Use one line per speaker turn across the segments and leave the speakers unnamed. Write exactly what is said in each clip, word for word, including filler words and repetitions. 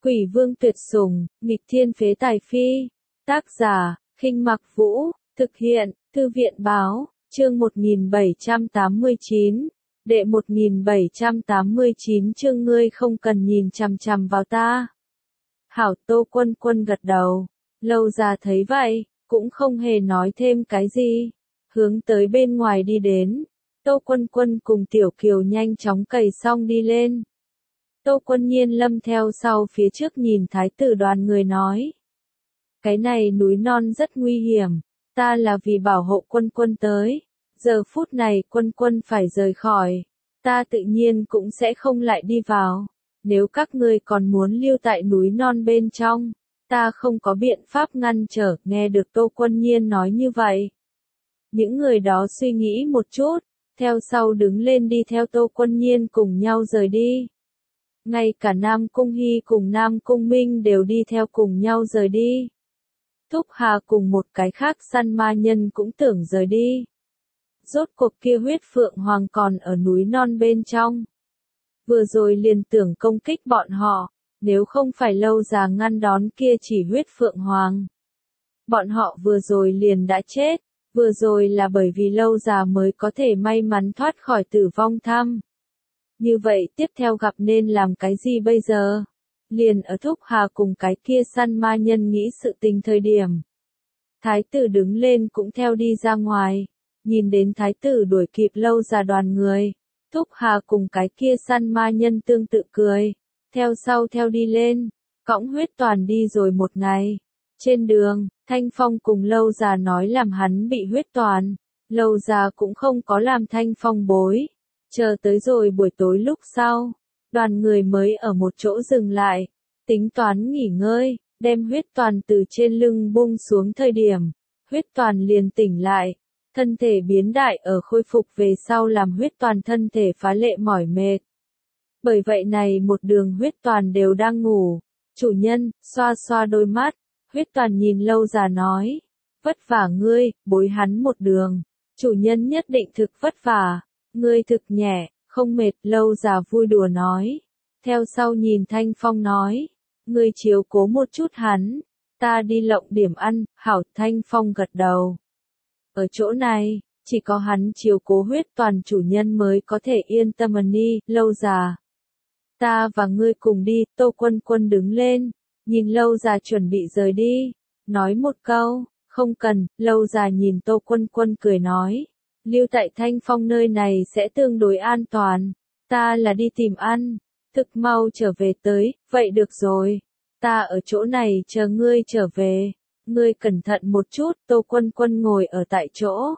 Quỷ vương tuyệt sủng, nghịch thiên phế tài phi. Tác giả, Khinh Mặc Vũ, thực hiện, Thư viện báo, chương một nghìn bảy trăm tám mươi chín, đệ một nghìn bảy trăm tám mươi chín chương ngươi không cần nhìn chằm chằm vào ta. Hảo, Tô Quân Quân gật đầu, Lâu Già thấy vậy, cũng không hề nói thêm cái gì, hướng tới bên ngoài đi đến. Tô Quân Quân cùng Tiểu Kiều nhanh chóng cày xong đi lên. Tô Quân Nhiên lâm theo sau phía trước nhìn thái tử đoàn người nói. Cái này núi non rất nguy hiểm, ta là vì bảo hộ Quân Quân tới. Giờ phút này Quân Quân phải rời khỏi, ta tự nhiên cũng sẽ không lại đi vào. Nếu các ngươi còn muốn lưu tại núi non bên trong, ta không có biện pháp ngăn trở. Nghe được Tô Quân Nhiên nói như vậy, những người đó suy nghĩ một chút, theo sau đứng lên đi theo Tô Quân Nhiên cùng nhau rời đi. Ngay cả Nam Cung Hy cùng Nam Cung Minh đều đi theo cùng nhau rời đi. Thúc Hà cùng một cái khác săn ma nhân cũng tưởng rời đi. Rốt cuộc kia huyết phượng hoàng còn ở núi non bên trong. Vừa rồi liền tưởng công kích bọn họ, nếu không phải Lâu Già ngăn đón kia chỉ huyết phượng hoàng, bọn họ vừa rồi liền đã chết. Vừa rồi là bởi vì Lâu Già mới có thể may mắn thoát khỏi tử vong thăm. Như vậy tiếp theo gặp nên làm cái gì bây giờ? Liền ở Thúc Hà cùng cái kia săn ma nhân nghĩ sự tình thời điểm. Thái tử đứng lên cũng theo đi ra ngoài, nhìn đến thái tử đuổi kịp Lâu Già đoàn người. Thúc Hà cùng cái kia săn ma nhân tương tự cười, theo sau theo đi lên, cõng huyết toàn đi rồi một ngày. Trên đường, Thanh Phong cùng Lâu Già nói làm hắn bị huyết toàn, Lâu Già cũng không có làm Thanh Phong bối. Chờ tới rồi buổi tối lúc sau, đoàn người mới ở một chỗ dừng lại, tính toán nghỉ ngơi, đem huyết toàn từ trên lưng buông xuống thời điểm, huyết toàn liền tỉnh lại, thân thể biến đại ở khôi phục về sau làm huyết toàn thân thể phá lệ mỏi mệt. Bởi vậy này một đường huyết toàn đều đang ngủ, chủ nhân, xoa xoa đôi mắt, huyết toàn nhìn Lâu Già nói, vất vả ngươi, bối hắn một đường, chủ nhân nhất định thực vất vả. Ngươi thực nhẹ, không mệt. Lâu Già vui đùa nói. Theo sau nhìn Thanh Phong nói, ngươi chiếu cố một chút hắn, ta đi lộng điểm ăn. Hảo. Thanh Phong gật đầu. Ở chỗ này, chỉ có hắn chiếu cố huyết toàn chủ nhân mới có thể yên tâm đi. Lâu Già, ta và ngươi cùng đi. Tô Quân Quân đứng lên, nhìn Lâu Già chuẩn bị rời đi, nói một câu, không cần. Lâu Già nhìn Tô Quân Quân cười nói, lưu tại Thanh Phong nơi này sẽ tương đối an toàn, ta là đi tìm ăn, thực mau trở về tới. Vậy được rồi, ta ở chỗ này chờ ngươi trở về, ngươi cẩn thận một chút. Tô Quân Quân ngồi ở tại chỗ,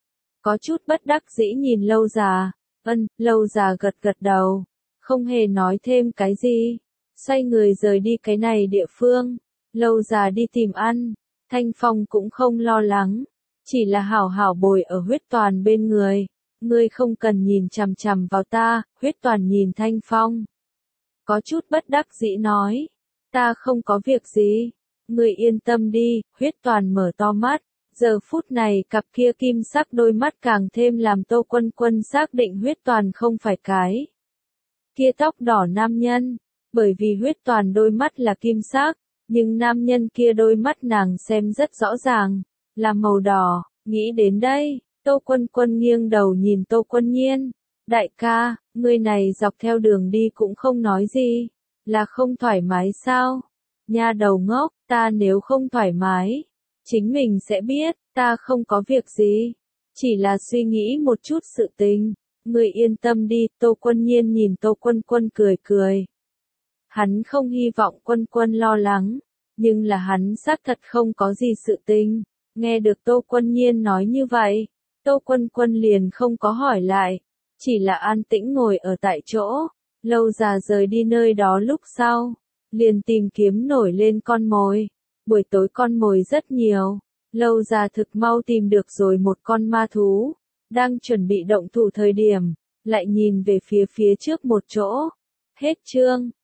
có chút bất đắc dĩ nhìn Lâu Già. Ân. Lâu Già gật gật đầu, không hề nói thêm cái gì, xoay người rời đi cái này địa phương. Lâu Già đi tìm ăn, Thanh Phong cũng không lo lắng, chỉ là hảo hảo bồi ở huyết toàn bên người. Ngươi không cần nhìn chằm chằm vào ta. Huyết toàn nhìn Thanh Phong, có chút bất đắc dĩ nói, ta không có việc gì, ngươi yên tâm đi. Huyết toàn mở to mắt, giờ phút này cặp kia kim sắc đôi mắt càng thêm làm Tô Quân Quân xác định huyết toàn không phải cái kia tóc đỏ nam nhân, bởi vì huyết toàn đôi mắt là kim sắc, nhưng nam nhân kia đôi mắt nàng xem rất rõ ràng, là màu đỏ. Nghĩ đến đây, Tô Quân Quân nghiêng đầu nhìn Tô Quân Nhiên, đại ca, ngươi này dọc theo đường đi cũng không nói gì, là không thoải mái sao? Nha đầu ngốc, ta nếu không thoải mái, chính mình sẽ biết. Ta không có việc gì, chỉ là suy nghĩ một chút sự tình, ngươi yên tâm đi. Tô Quân Nhiên nhìn Tô Quân Quân cười cười, hắn không hy vọng Quân Quân lo lắng, nhưng là hắn xác thật không có gì sự tình. Nghe được Tô Quân Nhiên nói như vậy, Tô Quân Quân liền không có hỏi lại, chỉ là an tĩnh ngồi ở tại chỗ. Lâu Già rời đi nơi đó lúc sau, liền tìm kiếm nổi lên con mồi. Buổi tối con mồi rất nhiều, Lâu Già thực mau tìm được rồi một con ma thú, đang chuẩn bị động thủ thời điểm, lại nhìn về phía phía trước một chỗ. Hết chương.